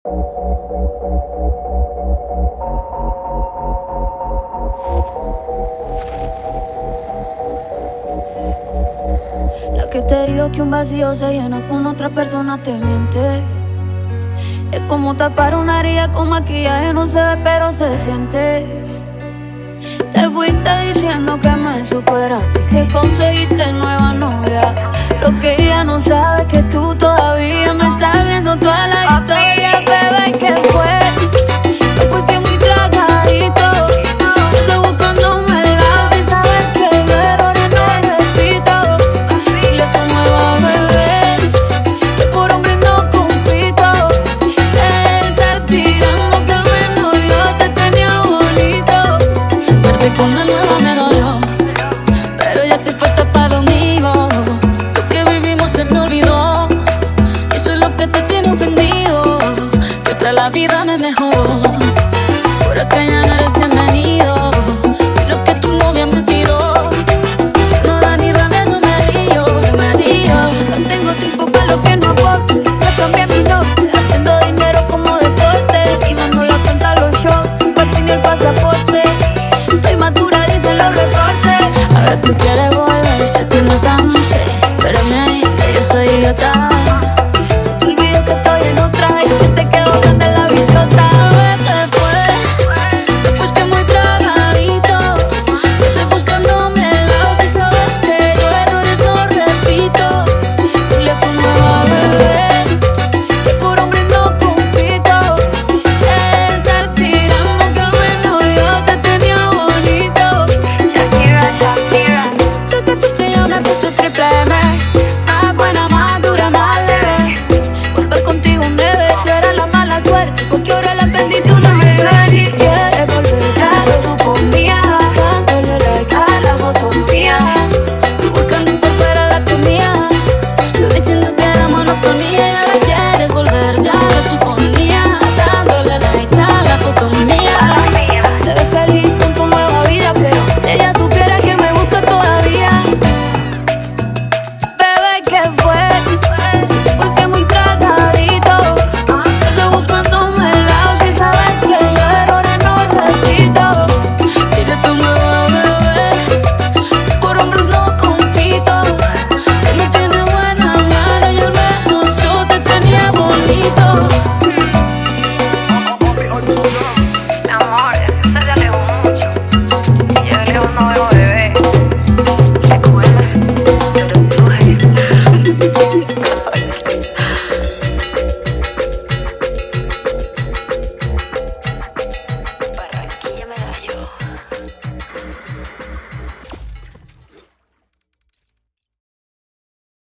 La que te dijo que un vacío se llena con otra persona te miente. Es como tapar una herida con maquillaje, no se ve pero se siente. Te fuiste diciendo que me superaste, que conseguiste nueva novia. Lo que ella no sabe es que tú todavía me estás viendo toda la historia.